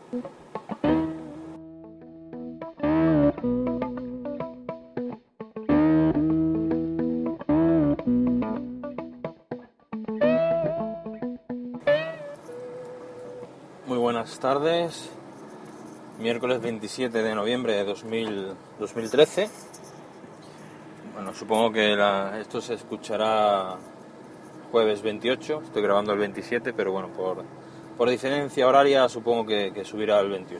Muy buenas tardes, miércoles 27 de noviembre de 2013. Bueno, supongo que esto se escuchará jueves 28, estoy grabando el 27, pero bueno, por diferencia horaria supongo que subirá el 28.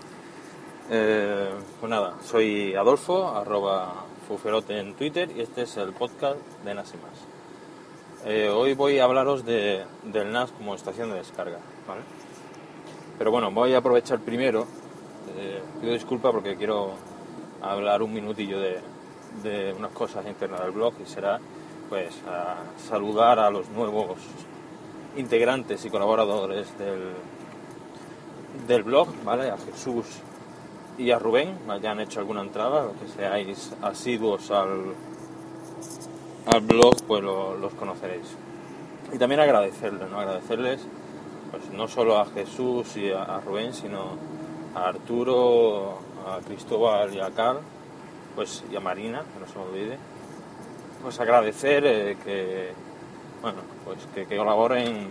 Pues nada, soy Adolfo, @fuferote en Twitter, y este es el podcast de NAS y más. Hoy voy a hablaros del NAS como estación de descarga, ¿vale? Pero bueno, voy a aprovechar primero, pido disculpas porque quiero hablar un minutillo de unas cosas internas del blog, y será pues a saludar a los nuevos integrantes y colaboradores del blog, ¿vale? A Jesús y a Rubén, ya han hecho alguna entrada, los que seáis asiduos al blog pues los conoceréis. Y también agradecerles pues no solo a Jesús y a Rubén, sino a Arturo, a Cristóbal y a Carl, pues, y a Marina, que no se me olvide, pues agradecer que colaboren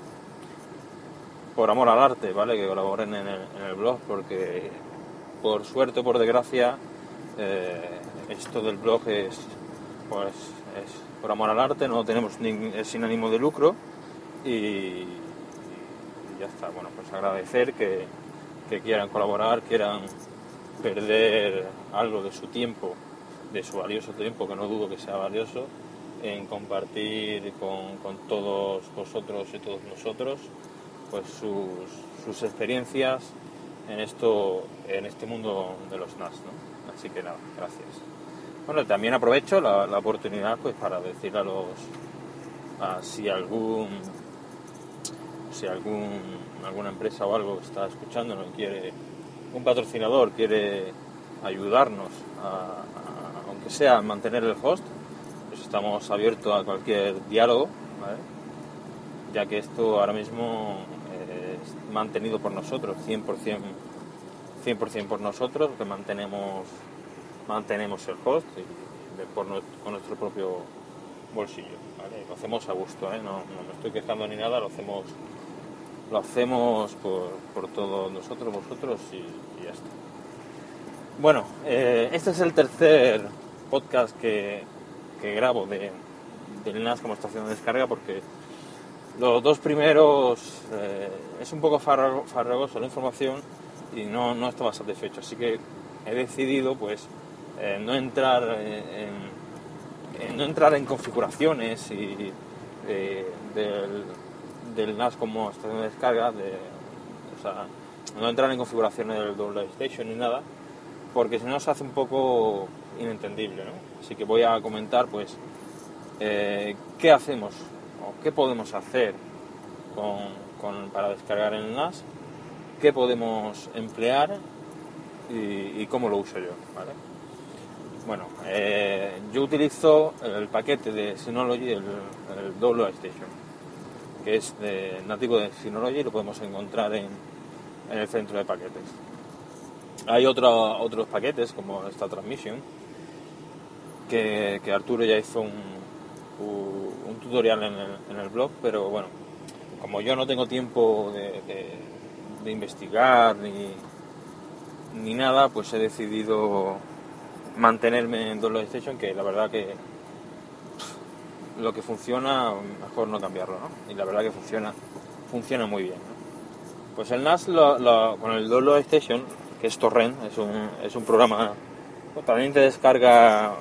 por amor al arte, ¿vale? Que colaboren en el blog, porque por suerte o por desgracia esto del blog es por amor al arte, no tenemos es sin ánimo de lucro, y ya está. Bueno, pues agradecer que quieran colaborar, quieran perder algo de su tiempo, de su valioso tiempo, que no dudo que sea valioso, en compartir con todos vosotros y todos nosotros pues sus experiencias en este mundo de los NAS, ¿no? Así que nada, gracias. Bueno, también aprovecho la oportunidad pues para decir si alguna empresa o algo está escuchando, ¿no? Un patrocinador quiere ayudarnos aunque sea a mantener el host, pues estamos abiertos a cualquier diálogo, ¿vale? Ya que esto ahora mismo es mantenido por nosotros, 100% por nosotros, que mantenemos el host con nuestro propio bolsillo, ¿vale? Lo hacemos a gusto, no me estoy quejando ni nada, lo hacemos por todos nosotros, vosotros, y ya está. Bueno, este es el tercer podcast que grabo del NAS como estación de descarga, porque los dos primeros es un poco farragoso la información y no estaba satisfecho, así que he decidido pues no entrar en configuraciones del NAS como estación de descarga, no entrar en configuraciones del Double Station ni nada, porque si no se hace un poco inentendible, ¿no? Así que voy a comentar pues qué hacemos o qué podemos hacer para descargar en el NAS, qué podemos emplear y cómo lo uso yo, ¿vale? Bueno, yo utilizo el paquete de Synology, el Double Station, que es nativo de Synology, lo podemos encontrar en el centro de paquetes. Hay otros paquetes como esta Transmission, que Arturo ya hizo un tutorial en el blog, pero bueno, como yo no tengo tiempo de investigar ni nada, pues he decidido mantenerme en Double Station, que la verdad que lo que funciona, mejor no cambiarlo, ¿no? Y la verdad que funciona muy bien, ¿no? Pues el NAS con el Double Station, que es Torrent, es un programa, pues, también te descarga,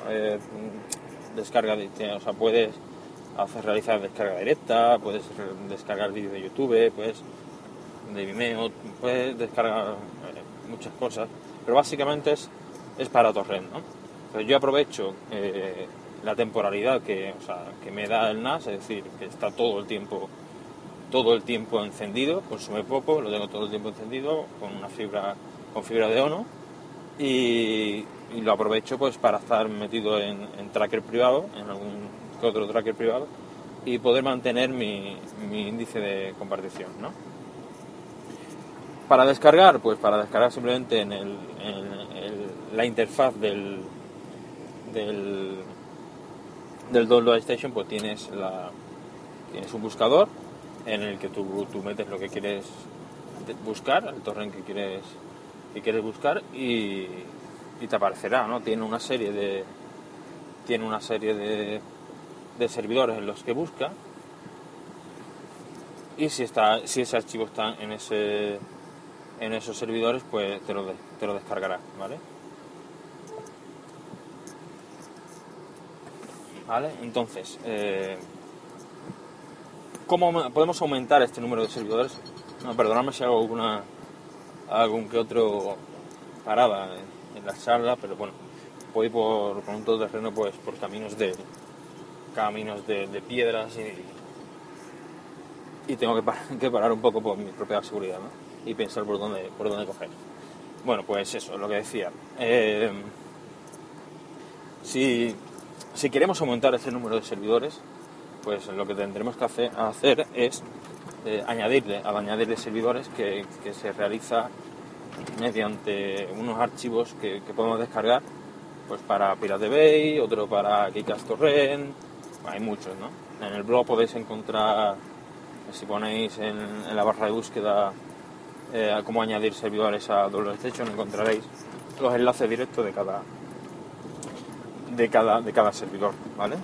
o sea, puedes realizar descarga directa, puedes descargar vídeos de YouTube, de Vimeo, puedes descargar muchas cosas, pero básicamente es para Torrent, ¿no? Entonces yo aprovecho la temporalidad que me da el NAS, es decir, que está todo el tiempo encendido, consume poco, lo tengo todo el tiempo encendido con fibra de Ono, y lo aprovecho pues para estar metido en tracker privado, en algún que otro tracker privado, y poder mantener mi índice de compartición, ¿no? Para descargar, pues para descargar simplemente en la interfaz del Download Station, pues tienes un buscador en el que tú metes lo que quieres buscar, el torrent que quieres buscar, y te aparecerá, ¿no? Tiene una serie de servidores en los que busca, y si ese archivo está en esos servidores, pues te lo descargará, ¿vale? Entonces, ¿cómo podemos aumentar este número de servidores? No, perdonadme si hago algún que otro parada en la charla, pero bueno, voy por un todoterreno, pues por caminos de piedras, y tengo que parar un poco por mi propia seguridad, ¿no? Y pensar por dónde coger. Bueno, pues eso, lo que decía. Si queremos aumentar ese número de servidores, pues lo que tendremos que hacer es añadirle servidores que se realiza mediante unos archivos que podemos descargar, pues para Pirate Bay, otro para Kikas Torrent. Hay muchos, ¿no? En el blog podéis encontrar, si ponéis en la barra de búsqueda cómo añadir servidores a Download Station, encontraréis los enlaces directos de cada servidor, ¿vale?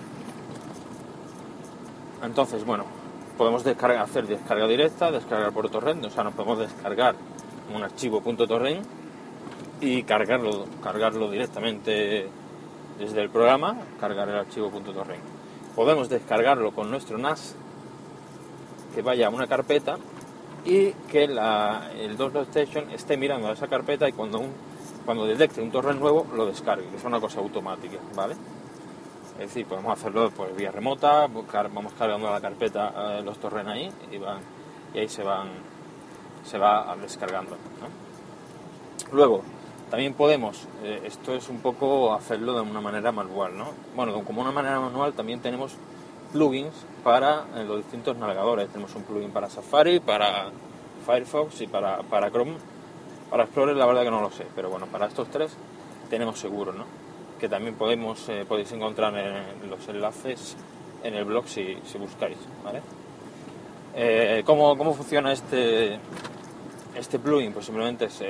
Entonces, bueno, podemos hacer descarga directa, descargar por torrent, o sea, nos podemos descargar un archivo .torrent y cargarlo directamente desde el programa, cargar el archivo .torrent. Podemos descargarlo con nuestro NAS, que vaya a una carpeta, y que el Download Station esté mirando a esa carpeta, y cuando detecte un torrent nuevo lo descargue, que es una cosa automática, ¿vale? Es decir, podemos hacerlo pues vía remota, vamos cargando a la carpeta los torrents ahí, y ahí se va descargando, ¿no? Luego, también podemos, esto es un poco hacerlo de una manera manual, ¿no? Bueno, como una manera manual también tenemos plugins para los distintos navegadores. Tenemos un plugin para Safari, para Firefox y para Chrome. Para Explorer la verdad que no lo sé, pero bueno, para estos tres tenemos seguro, ¿no? Que también podéis encontrar en los enlaces en el blog si buscáis, ¿vale? ¿Cómo funciona este plugin? Pues simplemente es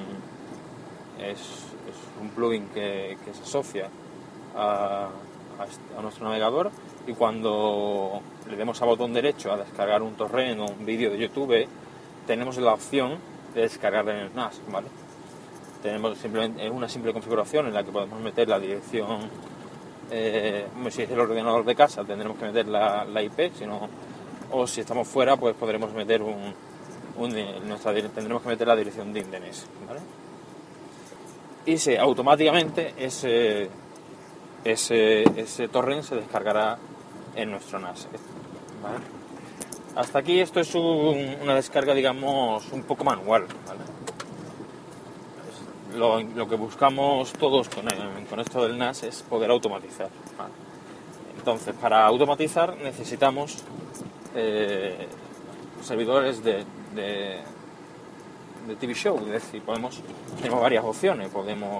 un plugin que se asocia a nuestro navegador, y cuando le demos a botón derecho a descargar un torrent o un vídeo de YouTube, tenemos la opción de descargar en el NAS, ¿vale? Tenemos simplemente una simple configuración en la que podemos meter la dirección, si es el ordenador de casa tendremos que meter la IP, o si estamos fuera pues podremos meter tendremos que meter la dirección de DNS, ¿vale? Y automáticamente ese torrent se descargará en nuestro NAS, ¿vale? Hasta aquí esto es una descarga, digamos, un poco manual, ¿vale? Lo que buscamos todos con esto del NAS es poder automatizar, ¿vale? Entonces, para automatizar necesitamos servidores de TV Show, es decir, tenemos varias opciones.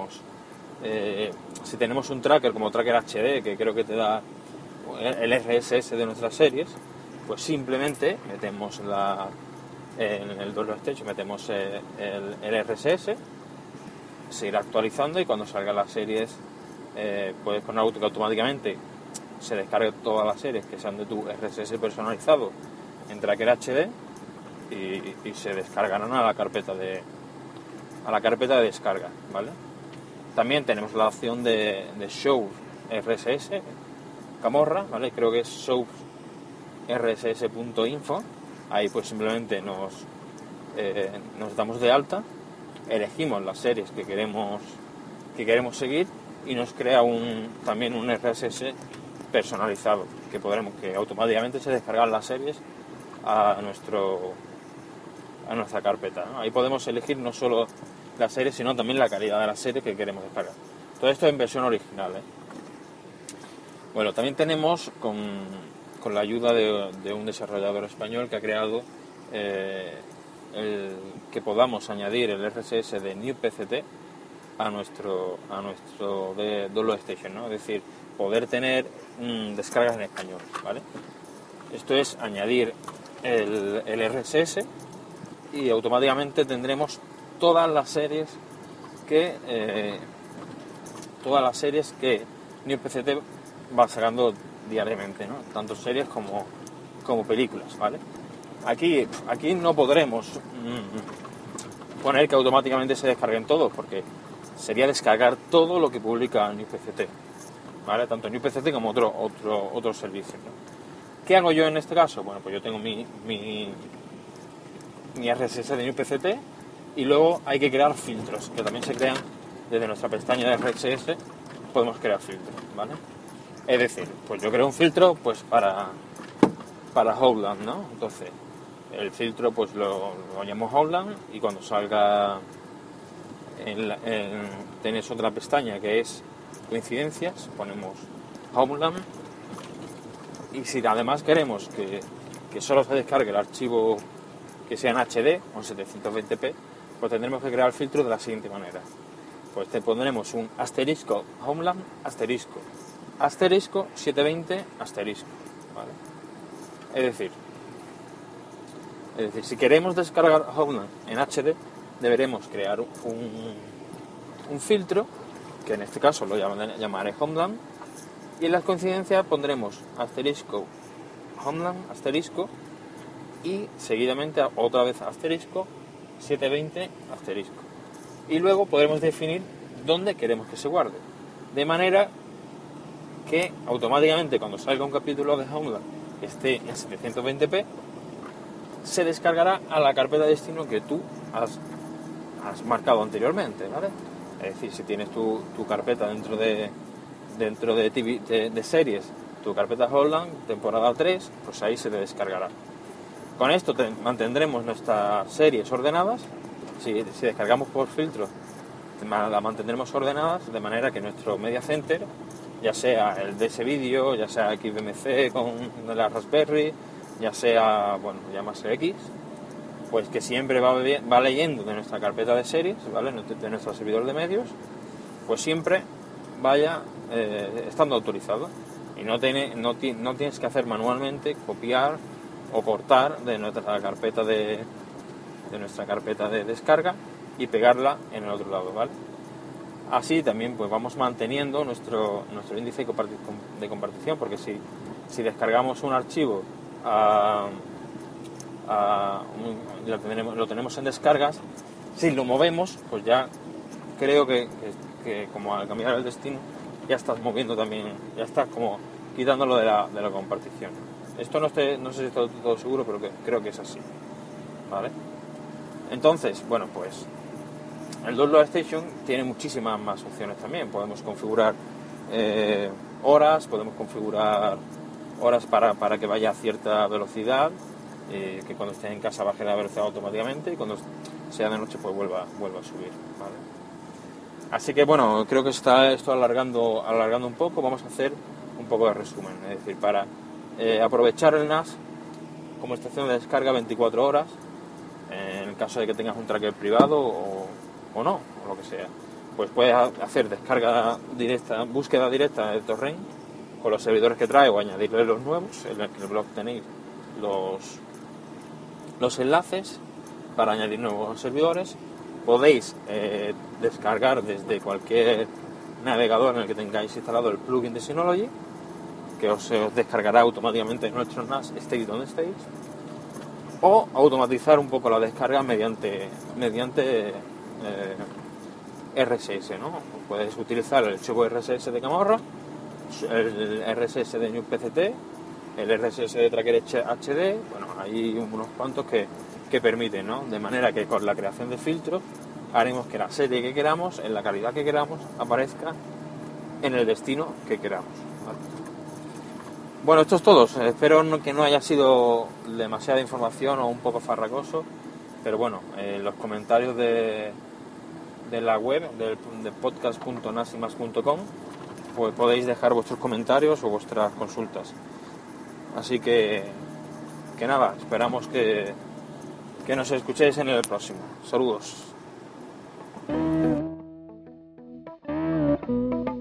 Si tenemos un tracker como Tracker HD, que creo que te da el RSS de nuestras series, pues simplemente metemos en el Download Station metemos el RSS, se irá actualizando, y cuando salgan las series puedes poner que automáticamente se descargue todas las series que sean de tu RSS personalizado en Tracker HD, y se descargarán a la carpeta de descarga, ¿vale? También tenemos la opción de Show RSS Camorra, ¿vale? Creo que es show.rss.info. Ahí pues simplemente nos damos de alta, elegimos las series que queremos seguir, y nos crea también un RSS personalizado, que automáticamente se descargan las series a nuestra carpeta, ¿no? Ahí podemos elegir no solo la serie, sino también la calidad de la serie que queremos descargar. Todo esto en versión original, ¿eh? Bueno, también tenemos con la ayuda de un desarrollador español que ha creado que podamos añadir el RSS de NewPCT a nuestro de Download Station, ¿no? Es decir, poder tener descargas en español, ¿vale? Esto es añadir el RSS y automáticamente tendremos todas las series que NewPCT va sacando diariamente, ¿no? Tanto series como películas, ¿vale? Aquí no podremos poner que automáticamente se descarguen todos, porque sería descargar todo lo que publica NewPCT, ¿vale? Tanto NewPCT como otros servicios, ¿no? ¿Qué hago yo en este caso? Bueno, pues yo tengo mi RSS de NewPCT y luego hay que crear filtros, que también se crean desde nuestra pestaña de RSS, podemos crear filtros, ¿vale? Es decir, pues yo creo un filtro pues para Outland, ¿no? Entonces, el filtro pues lo llamo Outland y cuando salga tenéis otra pestaña que es coincidencias, ponemos Outland, y si además queremos que solo se descargue el archivo que sea en HD o en 720p, pues tendremos que crear el filtro de la siguiente manera. Pues te pondremos un asterisco Homeland asterisco 720 asterisco, ¿vale? Es decir, si queremos descargar Homeland en HD, deberemos crear un filtro, que en este caso lo llamaré Homeland, y en las coincidencias pondremos asterisco Homeland asterisco y seguidamente otra vez asterisco 720 asterisco. Y luego podremos definir dónde queremos que se guarde, de manera que automáticamente cuando salga un capítulo de Homeland que esté en 720p, se descargará a la carpeta de destino que tú has marcado anteriormente, ¿vale? Es decir, si tienes tu carpeta dentro de series, tu carpeta Homeland, temporada 3, pues ahí se te descargará. Con esto mantendremos nuestras series ordenadas. Si descargamos por filtro, las mantendremos ordenadas de manera que nuestro Media Center, ya sea el DS Video, ya sea XBMC con la Raspberry, ya sea, bueno, llámase X, pues que siempre va leyendo de nuestra carpeta de series, ¿vale? De nuestro servidor de medios, pues siempre vaya estando autorizado y no tienes que hacer manualmente copiar o cortar de nuestra carpeta de descarga y pegarla en el otro lado, ¿vale? Así también pues vamos manteniendo nuestro índice de compartición, porque si descargamos un archivo lo tenemos en descargas, si lo movemos, pues ya creo que como al cambiar el destino ya estás moviendo también, ya estás como quitándolo de la compartición. Esto no sé si estoy todo seguro, pero creo que es así, ¿vale? Entonces, bueno, pues el Download Station tiene muchísimas más opciones también. Podemos configurar podemos configurar horas para que vaya a cierta velocidad, que cuando esté en casa baje la velocidad automáticamente y cuando sea de noche pues vuelva a subir, ¿vale? Así que bueno, creo que está esto alargando un poco. Vamos a hacer un poco de resumen, es decir, para aprovechar el NAS como estación de descarga 24 horas, en el caso de que tengas un tracker privado o no, o lo que sea, pues puedes hacer descarga directa, búsqueda directa de torrent con los servidores que trae o añadirle los nuevos. En el blog tenéis los enlaces para añadir nuevos servidores. Podéis descargar desde cualquier navegador en el que tengáis instalado el plugin de Synology, que os descargará automáticamente en nuestro NAS, estéis donde estéis, o automatizar un poco la descarga mediante RSS, ¿no? Puedes utilizar el archivo RSS de Camorra, el RSS de NewPCT, el RSS de Tracker HD, bueno, hay unos cuantos que permiten, ¿no? De manera que con la creación de filtros haremos que la serie que queramos, en la calidad que queramos, aparezca en el destino que queramos, ¿vale? Bueno, esto es todo. Espero que no haya sido demasiada información o un poco farragoso, pero bueno, los comentarios de la web de podcast.nasimas.com, pues podéis dejar vuestros comentarios o vuestras consultas. Así que nada, esperamos que que nos escuchéis en el próximo. Saludos.